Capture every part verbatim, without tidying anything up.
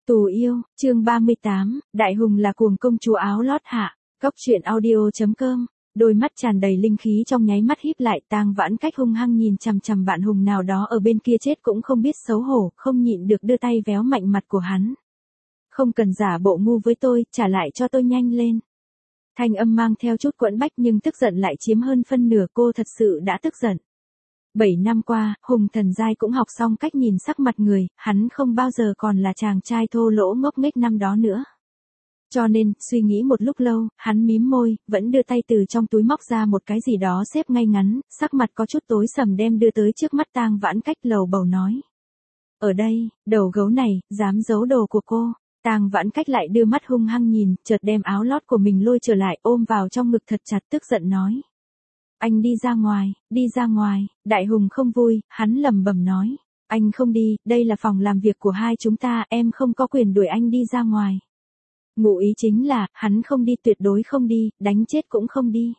Tù yêu, chương ba mươi tám, Đại Hùng là cuồng công chúa áo lót hạ, Cốc truyện audio chấm com. Đôi mắt tràn đầy linh khí trong nháy mắt híp lại, Tang Vãn Cách hung hăng nhìn chằm chằm bạn Hùng nào đó ở bên kia chết cũng không biết xấu hổ, không nhịn được đưa tay véo mạnh mặt của hắn. Không cần giả bộ ngu với tôi, trả lại cho tôi nhanh lên. Thanh âm mang theo chút quẫn bách nhưng tức giận lại chiếm hơn phân nửa, cô thật sự đã tức giận. Bảy năm qua, Hùng Thần Giai cũng học xong cách nhìn sắc mặt người, hắn không bao giờ còn là chàng trai thô lỗ ngốc nghếch năm đó nữa. Cho nên, suy nghĩ một lúc lâu, hắn mím môi, vẫn đưa tay từ trong túi móc ra một cái gì đó xếp ngay ngắn, sắc mặt có chút tối sầm đem đưa tới trước mắt Tang Vãn Cách, lầu bầu nói. Ở đây, đầu gấu này, dám giấu đồ của cô. Tang Vãn Cách lại đưa mắt hung hăng nhìn, chợt đem áo lót của mình lôi trở lại, ôm vào trong ngực thật chặt, tức giận nói. Anh đi ra ngoài, đi ra ngoài. Đại Hùng không vui, hắn lẩm bẩm nói. Anh không đi, đây là phòng làm việc của hai chúng ta, em không có quyền đuổi anh đi ra ngoài. Ngụ ý chính là, hắn không đi, tuyệt đối không đi, đánh chết cũng không đi.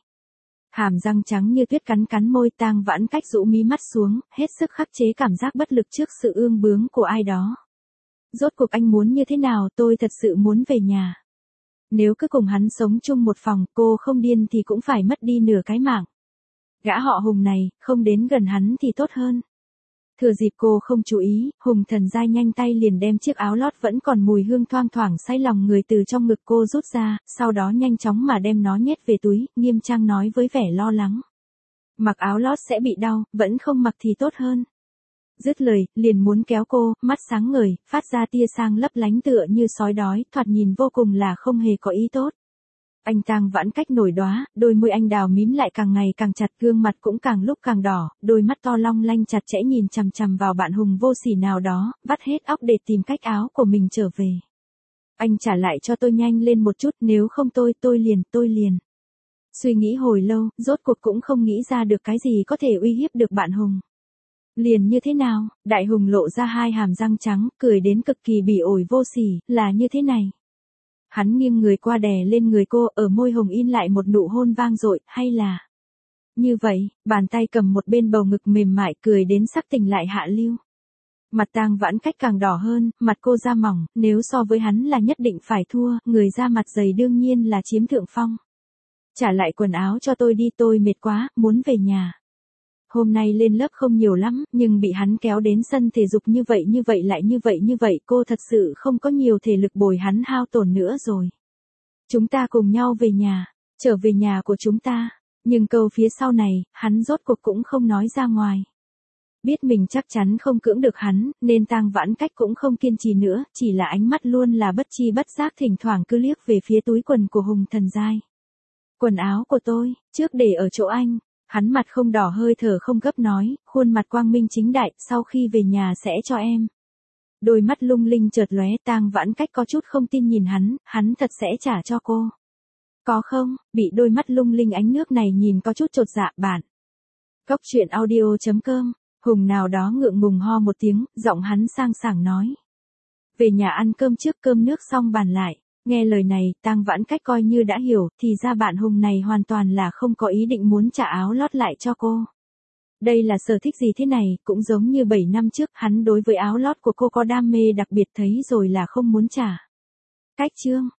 Hàm răng trắng như tuyết cắn cắn môi, Tang Vãn Cách rũ mí mắt xuống, hết sức khắc chế cảm giác bất lực trước sự ương bướng của ai đó. Rốt cuộc anh muốn như thế nào, tôi thật sự muốn về nhà. Nếu cứ cùng hắn sống chung một phòng, cô không điên thì cũng phải mất đi nửa cái mạng. Gã họ Hùng này, không đến gần hắn thì tốt hơn. Thừa dịp cô không chú ý, Hùng Thần Giai nhanh tay liền đem chiếc áo lót vẫn còn mùi hương thoang thoảng say lòng người từ trong ngực cô rút ra, sau đó nhanh chóng mà đem nó nhét về túi, nghiêm trang nói với vẻ lo lắng. Mặc áo lót sẽ bị đau, vẫn không mặc thì tốt hơn. Dứt lời, liền muốn kéo cô, mắt sáng ngời, phát ra tia sáng lấp lánh tựa như sói đói, thoạt nhìn vô cùng là không hề có ý tốt. Anh Tang Vãn Cách nổi đóa, đôi môi anh đào mím lại càng ngày càng chặt, gương mặt cũng càng lúc càng đỏ, đôi mắt to long lanh chặt chẽ nhìn chằm chằm vào bạn Hùng vô sỉ nào đó, vắt hết óc để tìm cách áo của mình trở về. Anh trả lại cho tôi nhanh lên một chút, nếu không tôi, tôi liền, tôi liền. Suy nghĩ hồi lâu, rốt cuộc cũng không nghĩ ra được cái gì có thể uy hiếp được bạn Hùng. Liền như thế nào? Đại Hùng lộ ra hai hàm răng trắng, cười đến cực kỳ bỉ ổi vô sỉ, là như thế này. Hắn nghiêng người qua đè lên người cô, ở môi Hồng in lại một nụ hôn vang dội, hay là... Như vậy, bàn tay cầm một bên bầu ngực mềm mại, cười đến sắc tình lại hạ lưu. Mặt Tang Vãn Cách càng đỏ hơn, mặt cô da mỏng, nếu so với hắn là nhất định phải thua, người da mặt dày đương nhiên là chiếm thượng phong. Trả lại quần áo cho tôi đi, tôi mệt quá, muốn về nhà. Hôm nay lên lớp không nhiều lắm, nhưng bị hắn kéo đến sân thể dục như vậy như vậy lại như vậy như vậy, cô thật sự không có nhiều thể lực bồi hắn hao tổn nữa rồi. Chúng ta cùng nhau về nhà, trở về nhà của chúng ta. Nhưng câu phía sau này, hắn rốt cuộc cũng không nói ra ngoài. Biết mình chắc chắn không cưỡng được hắn, nên Tang Vãn Cách cũng không kiên trì nữa, chỉ là ánh mắt luôn là bất chi bất giác thỉnh thoảng cứ liếc về phía túi quần của Hùng Thần Giai. Quần áo của tôi, trước để ở chỗ anh. Hắn mặt không đỏ hơi thở không gấp nói, khuôn mặt quang minh chính đại, sau khi về nhà sẽ cho em. Đôi mắt lung linh chợt lóe, Tang Vãn Cách có chút không tin nhìn hắn, hắn thật sẽ trả cho cô. Có không? Bị đôi mắt lung linh ánh nước này nhìn có chút chột dạ. Bạn. Cốc truyện audio chấm com. Hùng nào đó ngượng ngùng ho một tiếng, giọng hắn sang sảng nói. Về nhà ăn cơm trước, cơm nước xong bàn lại. Nghe lời này, Tang Vãn Cách coi như đã hiểu, thì ra bạn Hùng này hoàn toàn là không có ý định muốn trả áo lót lại cho cô. Đây là sở thích gì thế này, cũng giống như bảy năm trước, hắn đối với áo lót của cô có đam mê đặc biệt, thấy rồi là không muốn trả. Cách chương.